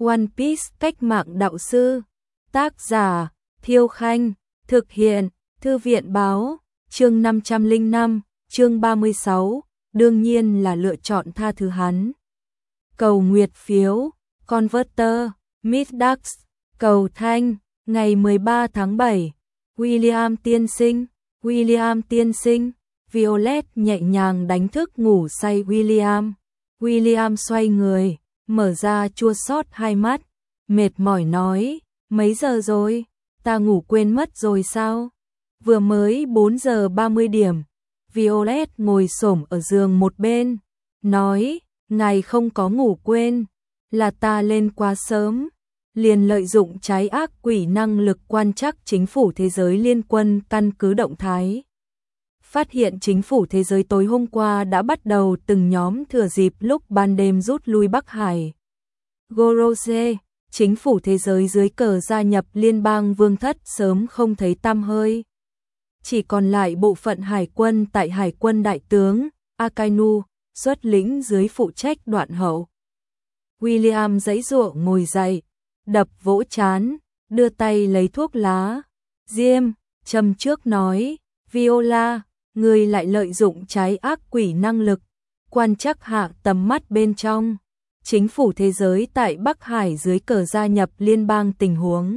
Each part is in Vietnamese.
One Piece cách mạng đạo sư. Tác giả Thiêu Khanh. Thực hiện Thư viện Báo. Chương 505, chương 36, đương nhiên là lựa chọn tha thứ hắn. Cầu nguyệt phiếu, Converter, Middax, cầu thanh, ngày 13 tháng 7, William tiên sinh, Violet nhẹ nhàng đánh thức ngủ say William. William xoay người, mở ra chua xót hai mắt, mệt mỏi nói, mấy giờ rồi, ta ngủ quên mất rồi sao? Vừa mới 4 giờ 30 điểm. Violet ngồi xổm ở giường một bên, nói, ngài không có ngủ quên, là ta lên quá sớm, liền lợi dụng trái ác quỷ năng lực quan trắc chính phủ thế giới liên quân căn cứ động thái. Phát hiện chính phủ thế giới tối hôm qua đã bắt đầu từng nhóm thừa dịp lúc ban đêm rút lui Bắc Hải. Gorose, chính phủ thế giới dưới cờ gia nhập liên bang vương thất sớm không thấy tăm hơi. Chỉ còn lại bộ phận hải quân tại hải quân đại tướng Akainu xuất lĩnh dưới phụ trách đoạn hậu. William giãy giụa ngồi dậy, đập vỗ trán, đưa tay lấy thuốc lá. Diêm, châm trước nói, Viola, người lại lợi dụng trái ác quỷ năng lực, quan trắc hạ tầm mắt bên trong. Chính phủ thế giới tại Bắc Hải dưới cờ gia nhập liên bang tình huống.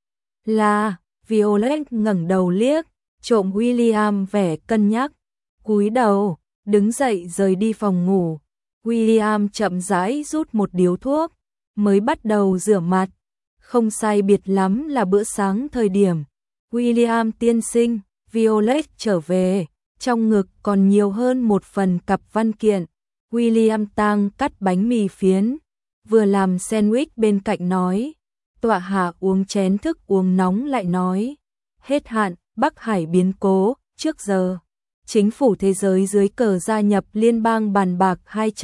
Là, Violet ngẩng đầu liếc, trộm William vẻ cân nhắc, cúi đầu, đứng dậy rời đi phòng ngủ. William chậm rãi rút một điếu thuốc, mới bắt đầu rửa mặt, không sai biệt lắm là bữa sáng thời điểm. William tiên sinh, Violet trở về, trong ngực còn nhiều hơn một phần cặp văn kiện. William tang cắt bánh mì phiến, vừa làm sandwich bên cạnh nói, tọa hạ uống chén thức uống nóng lại nói, hết hạn, Bắc Hải biến cố, trước giờ. Chính phủ thế giới dưới cờ gia nhập liên bang bàn bạc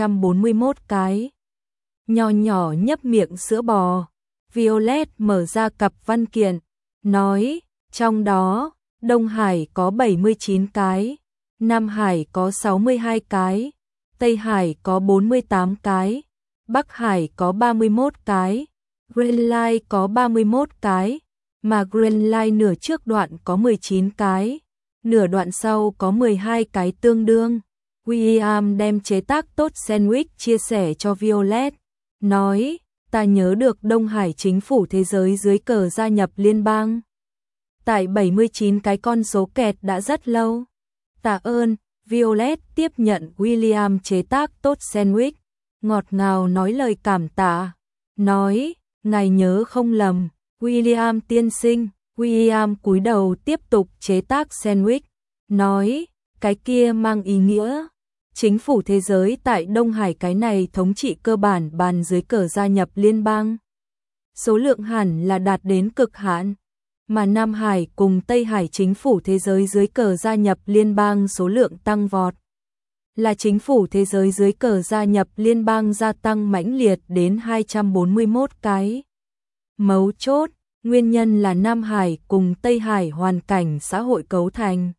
241 cái. Nho nhỏ nhấp miệng sữa bò. Violet mở ra cặp văn kiện, nói, trong đó, Đông Hải có 79 cái, Nam Hải có 62 cái, Tây Hải có 48 cái, Bắc Hải có 31 cái, Greenline có 31 cái, mà Greenline nửa trước đoạn có 19 cái, nửa đoạn sau có 12 cái tương đương. William đem chế tác tốt sandwich chia sẻ cho Violet, nói, ta nhớ được Đông Hải chính phủ thế giới dưới cờ gia nhập liên bang. Tại 79 cái con số kẹt đã rất lâu. Tạ ơn. Violet tiếp nhận William chế tác tốt sandwich, ngọt ngào nói lời cảm tạ, nói, ngài nhớ không lầm, William tiên sinh. William cúi đầu tiếp tục chế tác sandwich, nói, cái kia mang ý nghĩa, chính phủ thế giới tại Đông Hải cái này thống trị cơ bản bàn dưới cờ gia nhập liên bang. Số lượng hẳn là đạt đến cực hạn. Mà Nam Hải cùng Tây Hải chính phủ thế giới dưới cờ gia nhập liên bang số lượng tăng vọt. Là chính phủ thế giới dưới cờ gia nhập liên bang gia tăng mãnh liệt đến 241 cái. Mấu chốt, nguyên nhân là Nam Hải cùng Tây Hải hoàn cảnh xã hội cấu thành.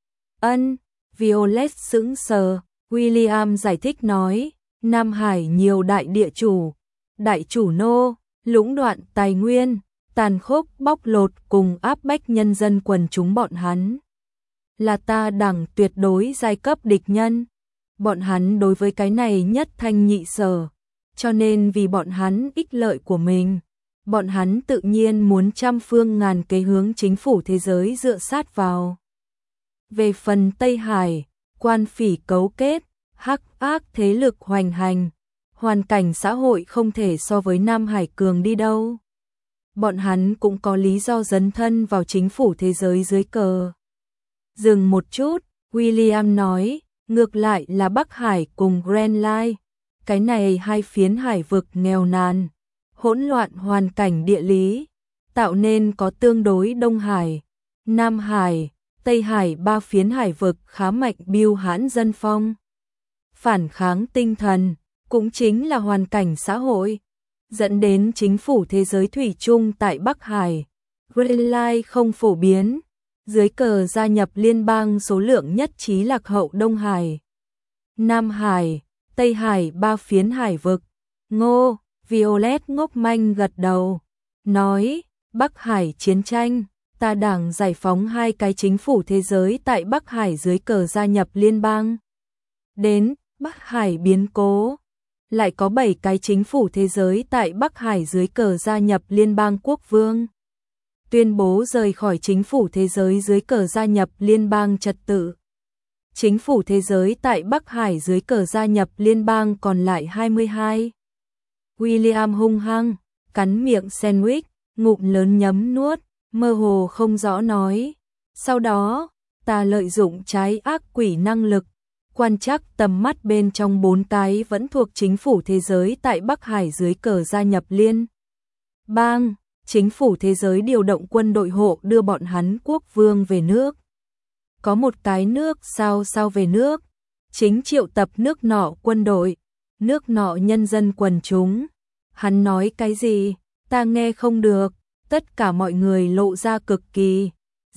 Violet sững sờ, William giải thích nói, Nam Hải nhiều đại chủ nô, lũng đoạn tài nguyên, tàn khốc bóc lột cùng áp bách nhân dân quần chúng bọn hắn. Là ta đẳng tuyệt đối giai cấp địch nhân. Bọn hắn đối với cái này nhất thanh nhị sở. Cho nên vì bọn hắn ích lợi của mình, bọn hắn tự nhiên muốn trăm phương ngàn kế hướng chính phủ thế giới dựa sát vào. Về phần Tây Hải, quan phỉ cấu kết, hắc ác thế lực hoành hành, hoàn cảnh xã hội không thể so với Nam Hải cường đi đâu. Bọn hắn cũng có lý do dấn thân vào chính phủ thế giới dưới cờ. Dừng một chút, William nói, ngược lại là Bắc Hải cùng Greenline, cái này hai phiến hải vực nghèo nàn, hỗn loạn hoàn cảnh địa lý, tạo nên có tương đối Đông Hải, Nam Hải, Tây Hải ba phiến hải vực khá mạnh biêu hãn dân phong. Phản kháng tinh thần, cũng chính là hoàn cảnh xã hội, dẫn đến chính phủ thế giới thủy chung tại Bắc Hải, Greenline không phổ biến, dưới cờ gia nhập liên bang số lượng nhất trí lạc hậu Đông Hải, Nam Hải, Tây Hải ba phiến hải vực. Ngô, Violet ngốc manh gật đầu, nói, Bắc Hải chiến tranh, ta Đảng giải phóng 2 cái chính phủ thế giới tại Bắc Hải dưới cờ gia nhập liên bang. Đến Bắc Hải biến cố, lại có 7 cái chính phủ thế giới tại Bắc Hải dưới cờ gia nhập liên bang quốc vương. Tuyên bố rời khỏi chính phủ thế giới dưới cờ gia nhập liên bang trật tự. Chính phủ thế giới tại Bắc Hải dưới cờ gia nhập liên bang còn lại 22. William hung hăng, cắn miệng sandwich, ngụm lớn nhấm nuốt, mơ hồ không rõ nói. Sau đó, ta lợi dụng trái ác quỷ năng lực, quan trắc tầm mắt bên trong 4 cái vẫn thuộc chính phủ thế giới tại Bắc Hải dưới cờ gia nhập liên bang. Chính phủ thế giới điều động quân đội hộ đưa bọn hắn quốc vương về nước. Có một cái nước sao về nước, chính triệu tập nước nọ quân đội, nước nọ nhân dân quần chúng. Hắn nói cái gì, ta nghe không được, tất cả mọi người lộ ra cực kỳ,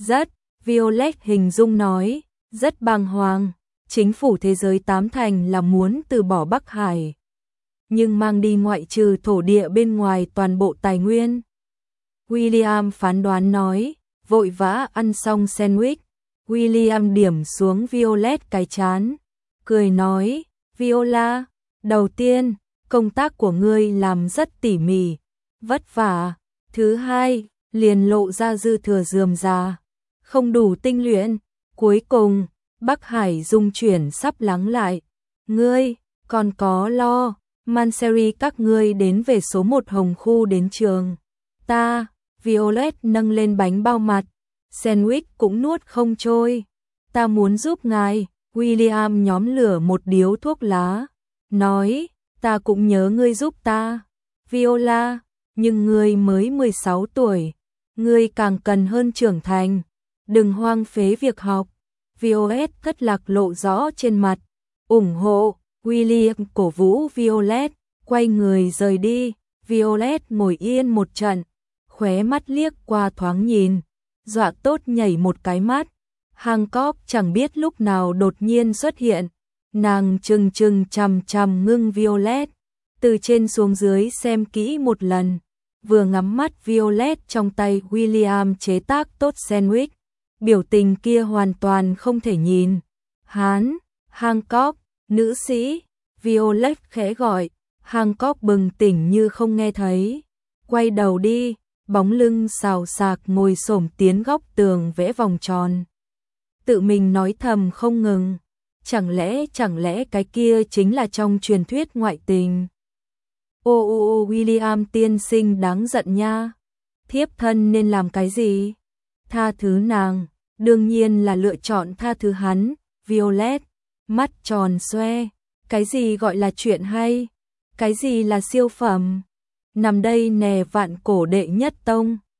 Violet hình dung nói, rất bàng hoàng, chính phủ thế giới 8 thành là muốn từ bỏ Bắc Hải, nhưng mang đi ngoại trừ thổ địa bên ngoài toàn bộ tài nguyên. William phán đoán nói, vội vã ăn xong sandwich, William điểm xuống Violet cái chán, cười nói, Viola, đầu tiên, công tác của ngươi làm rất tỉ mỉ, vất vả. Thứ hai, liền lộ ra dư thừa rườm rà, không đủ tinh luyện. Cuối cùng, Bắc Hải dung chuyển sắp lắng lại. Ngươi, còn có lo, Manseri các ngươi đến về số 1 Hồng Khu đến trường. Ta, Violet nâng lên bánh bao mặt, sandwich cũng nuốt không trôi. Ta muốn giúp ngài, William nhóm lửa một điếu thuốc lá, nói, ta cũng nhớ ngươi giúp ta. Viola, nhưng ngươi mới 16 tuổi, ngươi càng cần hơn trưởng thành, đừng hoang phế việc học. Violet thất lạc lộ rõ trên mặt, ủng hộ, William cổ vũ Violet, quay người rời đi. Violet ngồi yên một trận, khóe mắt liếc qua thoáng nhìn, dọa tốt nhảy một cái mắt. Hancock chẳng biết lúc nào đột nhiên xuất hiện, nàng trừng chằm chằm ngưng Violet, từ trên xuống dưới xem kỹ một lần, vừa ngắm mắt Violet trong tay William chế tác tốt sandwich, biểu tình kia hoàn toàn không thể nhìn. Hancock, nữ sĩ, Violet khẽ gọi, Hancock bừng tỉnh như không nghe thấy, quay đầu đi, bóng lưng xào xạc ngồi xổm tiến góc tường vẽ vòng tròn. Tự mình nói thầm không ngừng, chẳng lẽ cái kia chính là trong truyền thuyết ngoại tình. Ô William tiên sinh đáng giận nha, thiếp thân nên làm cái gì? Tha thứ nàng, đương nhiên là lựa chọn tha thứ hắn. Violet, mắt tròn xoe, cái gì gọi là chuyện hay? Cái gì là siêu phẩm? Nằm đây nè vạn cổ đệ nhất tông.